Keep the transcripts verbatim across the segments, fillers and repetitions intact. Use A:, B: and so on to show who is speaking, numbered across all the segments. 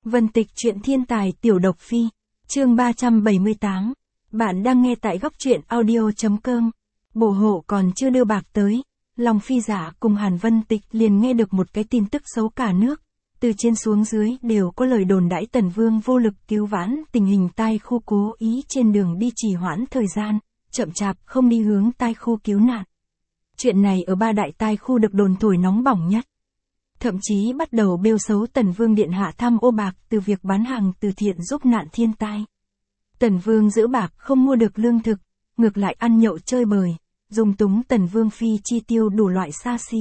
A: Vân Tịch truyện thiên tài tiểu độc phi, chương ba trăm bảy mươi tám. Bạn đang nghe tại góc truyện audio.com. Bổ hộ còn chưa đưa bạc tới, Long Phi Dạ cùng Hàn Vân Tịch liền nghe được một cái tin tức xấu cả nước. Từ trên xuống dưới đều có lời đồn đãi Tần Vương vô lực cứu vãn, tình hình tai khu cố ý trên đường đi trì hoãn thời gian, chậm chạp không đi hướng tai khu cứu nạn. Chuyện này ở ba đại tai khu được đồn thổi nóng bỏng nhất. Thậm chí bắt đầu bêu xấu Tần Vương điện hạ tham ô bạc từ việc bán hàng từ thiện giúp nạn thiên tai. Tần Vương giữ bạc không mua được lương thực, ngược lại ăn nhậu chơi bời, dung túng Tần Vương phi chi tiêu đủ loại xa xỉ.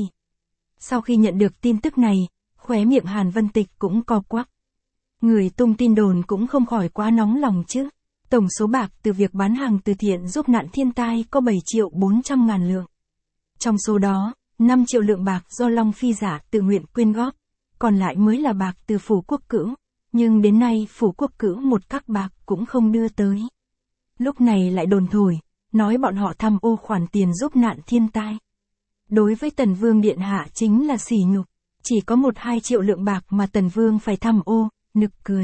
A: Sau khi nhận được tin tức này, khóe miệng Hàn Vân Tịch cũng co quắp. Người tung tin đồn cũng không khỏi quá nóng lòng chứ. Tổng số bạc từ việc bán hàng từ thiện giúp nạn thiên tai có bảy triệu bốn trăm ngàn lượng. Trong số đó, năm triệu lượng bạc do Long Phi Dạ tự nguyện quyên góp, còn lại mới là bạc từ Phủ Quốc Cữu, nhưng đến nay Phủ Quốc Cữu một các bạc cũng không đưa tới. Lúc này lại đồn thổi, nói bọn họ tham ô khoản tiền giúp nạn thiên tai. Đối với Tần Vương điện hạ chính là sỉ nhục, chỉ có một hai triệu lượng bạc mà Tần Vương phải tham ô, nực cười.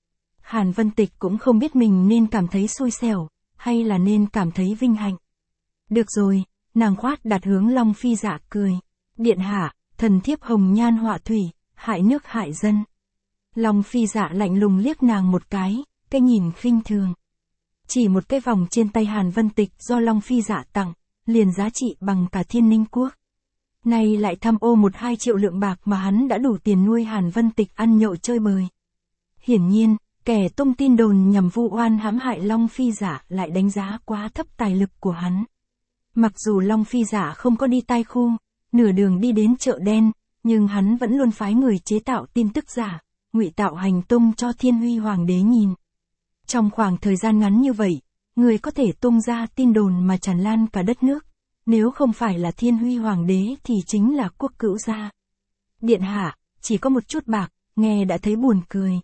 A: Hàn Vân Tịch cũng không biết mình nên cảm thấy xui xẻo, hay là nên cảm thấy vinh hạnh. Được rồi. Nàng khoát đặt hướng Long Phi Dạ cười. Điện hạ, thần thiếp hồng nhan họa thủy, hại nước hại dân. Long Phi Dạ lạnh lùng liếc nàng một cái, cái nhìn khinh thường. Chỉ một cái vòng trên tay Hàn Vân Tịch do Long Phi Dạ tặng, liền giá trị bằng cả Thiên Ninh Quốc. Nay lại tham ô một hai triệu lượng bạc mà hắn đã đủ tiền nuôi Hàn Vân Tịch ăn nhậu chơi bời. Hiển nhiên, kẻ tung tin đồn nhằm vu oan hãm hại Long Phi Dạ lại đánh giá quá thấp tài lực của hắn. Mặc dù Long Phi Dạ không có đi tai khu, nửa đường đi đến chợ đen, nhưng hắn vẫn luôn phái người chế tạo tin tức giả, ngụy tạo hành tung cho Thiên Huy Hoàng đế nhìn. Trong khoảng thời gian ngắn như vậy, người có thể tung ra tin đồn mà tràn lan cả đất nước, nếu không phải là Thiên Huy Hoàng đế thì chính là Quốc Cữu gia. Điện hạ, chỉ có một chút bạc, nghe đã thấy buồn cười.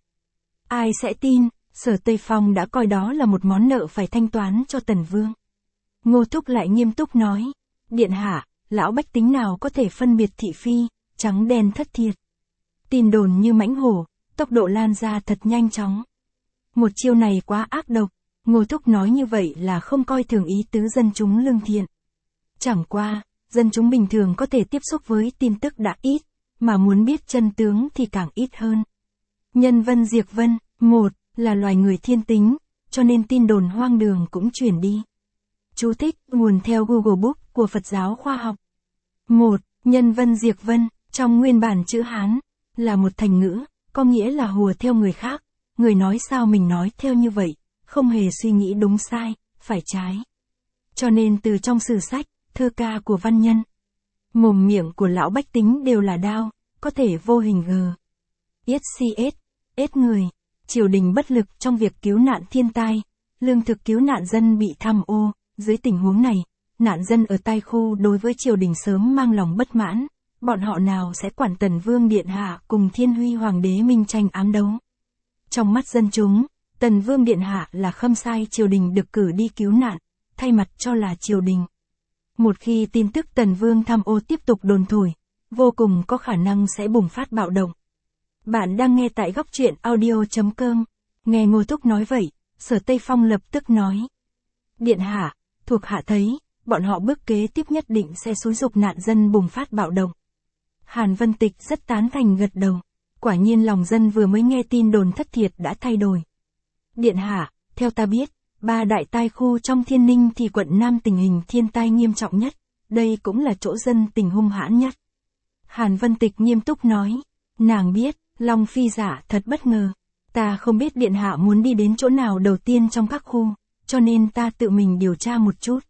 A: Ai sẽ tin, Sở Tây Phong đã coi đó là một món nợ phải thanh toán cho Tần Vương. Ngô Thúc lại nghiêm túc nói, điện hạ, lão bách tính nào có thể phân biệt thị phi, trắng đen thất thiệt. Tin đồn như mãnh hổ, tốc độ lan ra thật nhanh chóng. Một chiêu này quá ác độc, Ngô Thúc nói như vậy là không coi thường ý tứ dân chúng lương thiện. Chẳng qua, dân chúng bình thường có thể tiếp xúc với tin tức đã ít, mà muốn biết chân tướng thì càng ít hơn. Nhân Vân Diệt Vân, một, là loài người thiên tính, cho nên tin đồn hoang đường cũng truyền đi. Chú thích, nguồn theo Google Book của Phật giáo khoa học. một. Nhân Vân Diệt Vân, trong nguyên bản chữ Hán, là một thành ngữ, có nghĩa là hùa theo người khác, người nói sao mình nói theo như vậy, không hề suy nghĩ đúng sai, phải trái. Cho nên từ trong sử sách, thơ ca của văn nhân, mồm miệng của lão bách tính đều là đao, có thể vô hình gờ. Yết si ết, ết người, triều đình bất lực trong việc cứu nạn thiên tai, lương thực cứu nạn dân bị tham ô. Dưới tình huống này, nạn dân ở tai khu đối với triều đình sớm mang lòng bất mãn, bọn họ nào sẽ quản Tần Vương điện hạ cùng Thiên Huy Hoàng đế minh tranh ám đấu. Trong mắt dân chúng, Tần Vương điện hạ là khâm sai triều đình được cử đi cứu nạn, thay mặt cho là triều đình. Một khi tin tức Tần Vương tham ô tiếp tục đồn thổi, vô cùng có khả năng sẽ bùng phát bạo động. Bạn đang nghe tại góc truyện audio.com, nghe Ngô Thúc nói vậy, Sở Tây Phong lập tức nói. Điện hạ, thuộc hạ thấy, bọn họ bước kế tiếp nhất định sẽ xúi giục nạn dân bùng phát bạo động. Hàn Vân Tịch rất tán thành gật đầu. Quả nhiên lòng dân vừa mới nghe tin đồn thất thiệt đã thay đổi. Điện hạ, theo ta biết, ba đại tai khu trong Thiên Ninh thì quận Nam tình hình thiên tai nghiêm trọng nhất, đây cũng là chỗ dân tình hung hãn nhất. Hàn Vân Tịch nghiêm túc nói, nàng biết, Long Phi Dạ thật bất ngờ. Ta không biết điện hạ muốn đi đến chỗ nào đầu tiên trong các khu, cho nên ta tự mình điều tra một chút.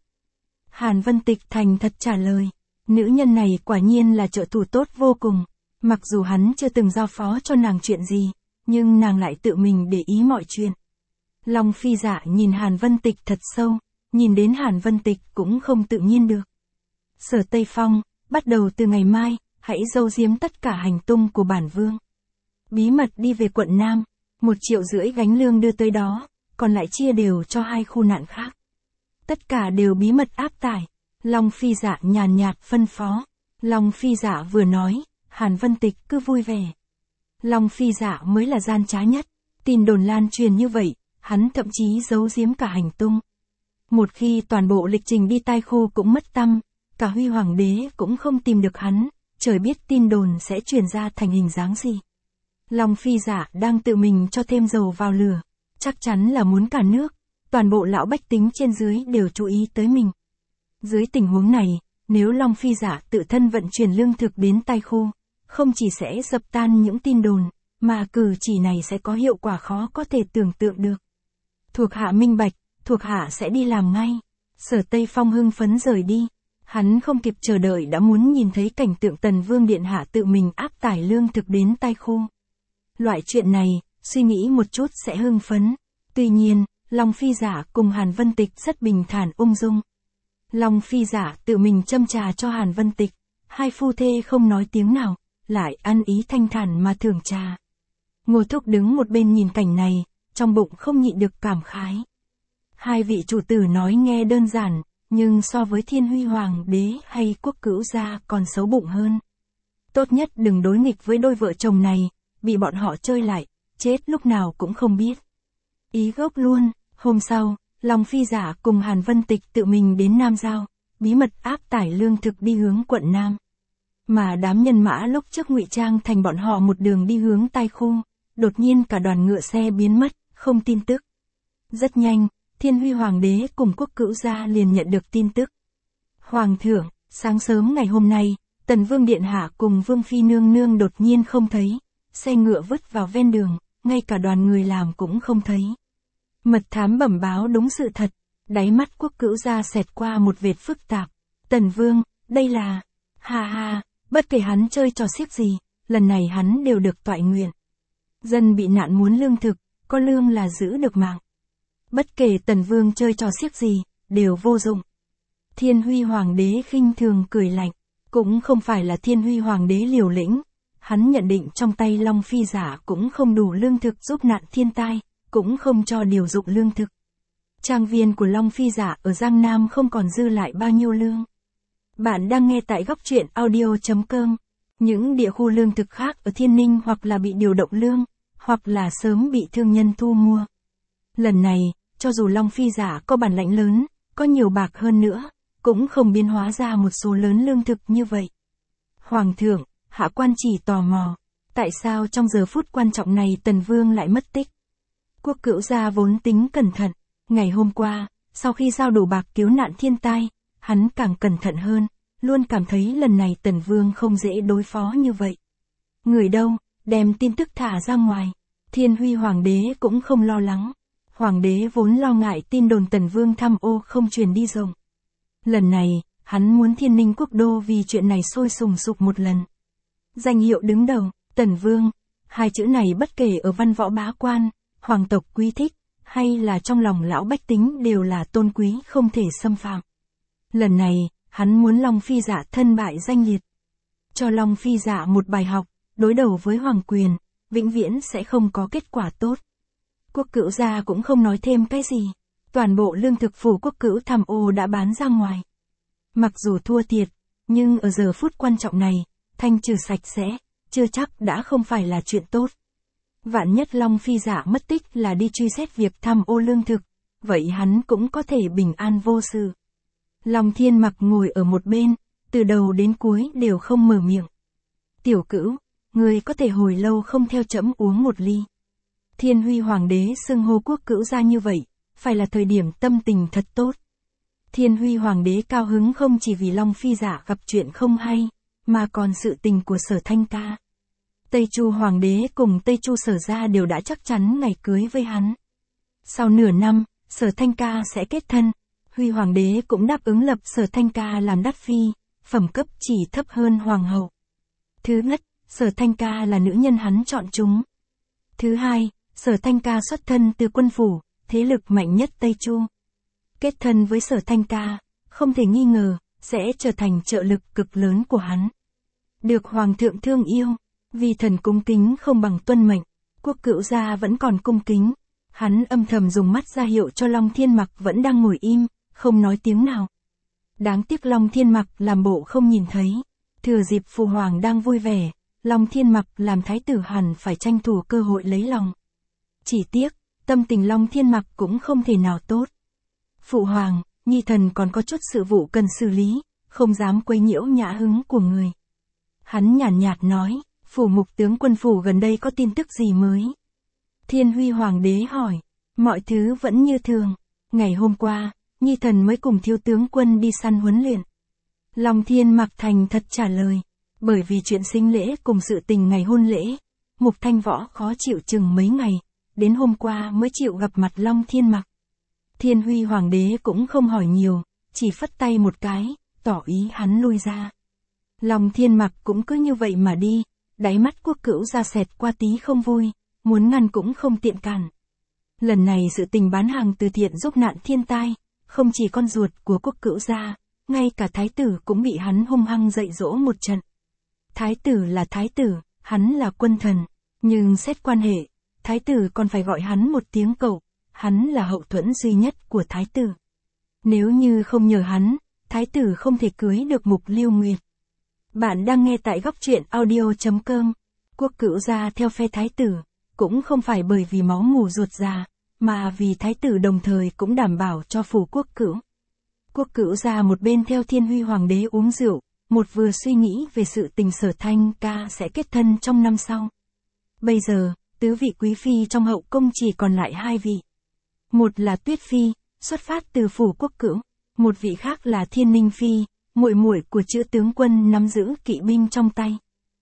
A: Hàn Vân Tịch thành thật trả lời, nữ nhân này quả nhiên là trợ thủ tốt vô cùng, mặc dù hắn chưa từng giao phó cho nàng chuyện gì, nhưng nàng lại tự mình để ý mọi chuyện. Long Phi Dạ nhìn Hàn Vân Tịch thật sâu, nhìn đến Hàn Vân Tịch cũng không tự nhiên được. Sở Tây Phong, bắt đầu từ ngày mai, hãy giấu giếm tất cả hành tung của bản vương. Bí mật đi về quận Nam, một triệu rưỡi gánh lương đưa tới đó, còn lại chia đều cho hai khu nạn khác. Tất cả đều bí mật áp tải, Long Phi Dạ nhàn nhạt phân phó. Long Phi Dạ vừa nói, Hàn Vân Tịch cứ vui vẻ. Long Phi Dạ mới là gian trá nhất, tin đồn lan truyền như vậy, hắn thậm chí giấu giếm cả hành tung. Một khi toàn bộ lịch trình đi Tai Khu cũng mất tăm, cả Huy Hoàng đế cũng không tìm được hắn, trời biết tin đồn sẽ truyền ra thành hình dáng gì. Long Phi Dạ đang tự mình cho thêm dầu vào lửa, chắc chắn là muốn cả nước, toàn bộ lão bách tính trên dưới đều chú ý tới mình. Dưới tình huống này, nếu Long Phi Dạ tự thân vận chuyển lương thực đến Tai Khu, không chỉ sẽ dập tan những tin đồn, mà cử chỉ này sẽ có hiệu quả khó có thể tưởng tượng được. Thuộc hạ minh bạch, thuộc hạ sẽ đi làm ngay. Sở Tây Phong hưng phấn rời đi. Hắn không kịp chờ đợi đã muốn nhìn thấy cảnh tượng Tần Vương Điện Hạ tự mình áp tải lương thực đến Tai Khu. Loại chuyện này, suy nghĩ một chút sẽ hưng phấn. Tuy nhiên, Long Phi Dạ cùng Hàn Vân Tịch rất bình thản ung dung. Long Phi Dạ tự mình châm trà cho Hàn Vân Tịch, hai phu thê không nói tiếng nào, lại ăn ý thanh thản mà thưởng trà. Ngô Thúc đứng một bên nhìn cảnh này, trong bụng không nhịn được cảm khái. Hai vị chủ tử nói nghe đơn giản, nhưng so với Thiên Huy Hoàng đế hay Quốc Cữu gia còn xấu bụng hơn. Tốt nhất đừng đối nghịch với đôi vợ chồng này, bị bọn họ chơi lại, chết lúc nào cũng không biết. Ý gốc luôn, hôm sau, Long Phi Dạ cùng Hàn Vân Tịch tự mình đến Nam Giao, bí mật áp tải lương thực đi hướng quận Nam. Mà đám nhân mã lúc trước ngụy trang thành bọn họ một đường đi hướng Tai Khu, đột nhiên cả đoàn ngựa xe biến mất, không tin tức. Rất nhanh, Thiên Huy Hoàng đế cùng Quốc Cữu gia liền nhận được tin tức. Hoàng thượng, sáng sớm ngày hôm nay, Tần Vương Điện Hạ cùng Vương Phi Nương Nương đột nhiên không thấy, xe ngựa vứt vào ven đường, ngay cả đoàn người làm cũng không thấy. Mật thám bẩm báo đúng sự thật, đáy mắt Quốc Cữu gia xẹt qua một vệt phức tạp. Tần Vương, đây là... Ha ha, bất kể hắn chơi trò xiếc gì, lần này hắn đều được toại nguyện. Dân bị nạn muốn lương thực, có lương là giữ được mạng. Bất kể Tần Vương chơi trò xiếc gì, đều vô dụng. Thiên Huy Hoàng đế khinh thường cười lạnh, cũng không phải là Thiên Huy Hoàng đế liều lĩnh. Hắn nhận định trong tay Long Phi Dạ cũng không đủ lương thực giúp nạn thiên tai, cũng không cho điều dụng lương thực. Trang viên của Long Phi Dạ ở Giang Nam không còn dư lại bao nhiêu lương. Bạn đang nghe tại góc truyện audio chấm com. Những địa khu lương thực khác ở Thiên Ninh hoặc là bị điều động lương, hoặc là sớm bị thương nhân thu mua. Lần này, cho dù Long Phi Dạ có bản lãnh lớn, có nhiều bạc hơn nữa, cũng không biến hóa ra một số lớn lương thực như vậy. Hoàng thượng, hạ quan chỉ tò mò, tại sao trong giờ phút quan trọng này Tần Vương lại mất tích? Quốc Cữu gia vốn tính cẩn thận, ngày hôm qua, sau khi giao đủ bạc cứu nạn thiên tai, hắn càng cẩn thận hơn, luôn cảm thấy lần này Tần Vương không dễ đối phó như vậy. Người đâu, đem tin tức thả ra ngoài. Thiên Huy Hoàng đế cũng không lo lắng. Hoàng đế vốn lo ngại tin đồn Tần Vương tham ô không truyền đi rộng. Lần này, hắn muốn Thiên Ninh quốc đô vì chuyện này sôi sùng sục một lần. Danh hiệu đứng đầu, Tần Vương, hai chữ này bất kể ở văn võ bá quan, hoàng tộc quý thích, hay là trong lòng lão bách tính đều là tôn quý không thể xâm phạm. Lần này, hắn muốn Long Phi Dạ thân bại danh liệt. Cho Long Phi Dạ một bài học, đối đầu với hoàng quyền, vĩnh viễn sẽ không có kết quả tốt. Quốc Cữu gia cũng không nói thêm cái gì. Toàn bộ lương thực phủ Quốc Cữu tham ô đã bán ra ngoài. Mặc dù thua thiệt, nhưng ở giờ phút quan trọng này, thanh trừ sạch sẽ, chưa chắc đã không phải là chuyện tốt. Vạn nhất Long Phi Dạ mất tích là đi truy xét việc tham ô lương thực, vậy hắn cũng có thể bình an vô sự. Long Thiên Mặc ngồi ở một bên, từ đầu đến cuối đều không mở miệng. Tiểu Cữu, người có thể hồi lâu không theo trẫm uống một ly. Thiên Huy Hoàng đế xưng hô Quốc Cữu gia như vậy, phải là thời điểm tâm tình thật tốt. Thiên Huy Hoàng đế cao hứng không chỉ vì Long Phi Dạ gặp chuyện không hay, mà còn sự tình của Sở Thanh Ca. Tây Chu Hoàng đế cùng Tây Chu Sở gia đều đã chắc chắn ngày cưới với hắn. Sau nửa năm, Sở Thanh Ca sẽ kết thân, Huy Hoàng đế cũng đáp ứng lập Sở Thanh Ca làm đắt phi, phẩm cấp chỉ thấp hơn Hoàng hậu. Thứ nhất, Sở Thanh Ca là nữ nhân hắn chọn chúng. Thứ hai, Sở Thanh Ca xuất thân từ quân phủ, thế lực mạnh nhất Tây Chu. Kết thân với Sở Thanh Ca, không thể nghi ngờ, sẽ trở thành trợ lực cực lớn của hắn. Được Hoàng thượng thương yêu, vì thần cung kính không bằng tuân mệnh, Quốc Cữu gia vẫn còn cung kính. Hắn âm thầm dùng mắt ra hiệu cho Long Thiên Mặc vẫn đang ngồi im, không nói tiếng nào. Đáng tiếc Long Thiên Mặc làm bộ không nhìn thấy. Thừa dịp Phụ Hoàng đang vui vẻ, Long Thiên Mặc làm thái tử hẳn phải tranh thủ cơ hội lấy lòng. Chỉ tiếc, tâm tình Long Thiên Mặc cũng không thể nào tốt. Phụ hoàng, nhi thần còn có chút sự vụ cần xử lý, không dám quấy nhiễu nhã hứng của người. Hắn nhàn nhạt, nhạt nói, phủ mục tướng quân phủ gần đây có tin tức gì mới? Thiên Huy Hoàng đế hỏi, mọi thứ vẫn như thường. Ngày hôm qua, nhi thần mới cùng thiếu tướng quân đi săn huấn luyện. Long Thiên Mặc thành thật trả lời, bởi vì chuyện sinh lễ cùng sự tình ngày hôn lễ, Mục Thanh Võ khó chịu chừng mấy ngày, đến hôm qua mới chịu gặp mặt Long Thiên Mặc. Thiên Huy Hoàng đế cũng không hỏi nhiều, chỉ phất tay một cái, tỏ ý hắn lui ra. Long Thiên Mặc cũng cứ như vậy mà đi, đáy mắt Quốc Cữu Gia xẹt qua tí không vui, muốn ngăn cũng không tiện cản. Lần này sự tình bán hàng từ thiện giúp nạn thiên tai, không chỉ con ruột của Quốc Cữu Gia, ngay cả thái tử cũng bị hắn hung hăng dạy dỗ một trận. Thái tử là thái tử, hắn là quân thần, nhưng xét quan hệ, thái tử còn phải gọi hắn một tiếng cậu, hắn là hậu thuẫn duy nhất của thái tử. Nếu như không nhờ hắn, thái tử không thể cưới được Mục Lưu Nguyệt. Bạn đang nghe tại góc truyện audio chấm com. Quốc Cữu Gia theo phe thái tử, cũng không phải bởi vì máu mủ ruột già, mà vì thái tử đồng thời cũng đảm bảo cho phủ Quốc Cữu. Quốc Cữu Gia một bên theo Thiên Huy Hoàng đế uống rượu, một vừa suy nghĩ về sự tình Sở Thanh ca sẽ kết thân trong năm sau. Bây giờ, tứ vị quý phi trong hậu cung chỉ còn lại hai vị. Một là Tuyết Phi, xuất phát từ phủ Quốc Cữu, một vị khác là Thiên Ninh Phi, muội muội của chữ tướng quân nắm giữ kỵ binh trong tay.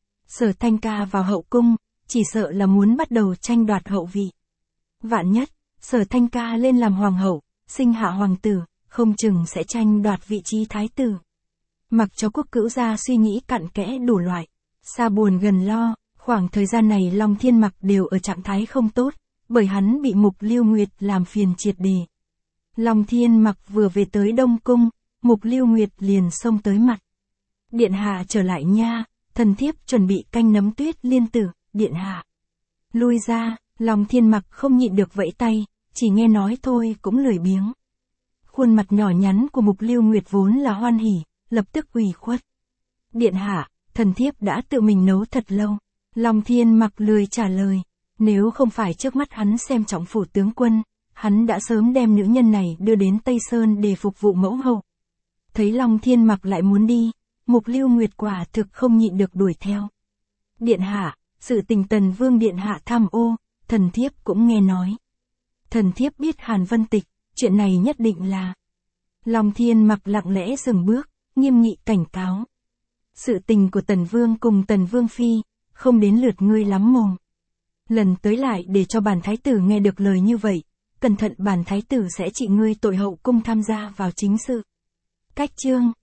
A: Sở Thanh ca vào hậu cung, chỉ sợ là muốn bắt đầu tranh đoạt hậu vị. Vạn nhất, Sở Thanh ca lên làm hoàng hậu, sinh hạ hoàng tử, không chừng sẽ tranh đoạt vị trí thái tử. Mặc cho Quốc Cữu Gia suy nghĩ cặn kẽ đủ loại, xa buồn gần lo, khoảng thời gian này Long Thiên Mặc đều ở trạng thái không tốt, bởi hắn bị Mục Lưu Nguyệt làm phiền triệt đề. Long Thiên Mặc vừa về tới Đông Cung, Mục Lưu Nguyệt liền xông tới mặt. Điện hạ trở lại nha, thần thiếp chuẩn bị canh nấm Tuyết Liên tử, điện hạ. Lui ra, Long Thiên Mặc không nhịn được vẫy tay, chỉ nghe nói thôi cũng lười biếng. Khuôn mặt nhỏ nhắn của Mục Lưu Nguyệt vốn là hoan hỉ, lập tức ủy khuất. Điện hạ, thần thiếp đã tự mình nấu thật lâu. Long Thiên Mặc lười trả lời, nếu không phải trước mắt hắn xem trọng phủ tướng quân, hắn đã sớm đem nữ nhân này đưa đến Tây Sơn để phục vụ mẫu hậu. Thấy Long Thiên Mặc lại muốn đi, Mục Lưu Nguyệt quả thực không nhịn được đuổi theo. Điện hạ, sự tình Tần Vương điện hạ tham ô, thần thiếp cũng nghe nói. Thần thiếp biết Hàn Vân Tịch, chuyện này nhất định là. Long Thiên Mặc lặng lẽ dừng bước, nghiêm nghị cảnh cáo. Sự tình của Tần Vương cùng Tần Vương Phi, không đến lượt ngươi lắm mồm. Lần tới lại để cho bản thái tử nghe được lời như vậy, cẩn thận bản thái tử sẽ trị ngươi tội hậu cung tham gia vào chính sự. Cách chương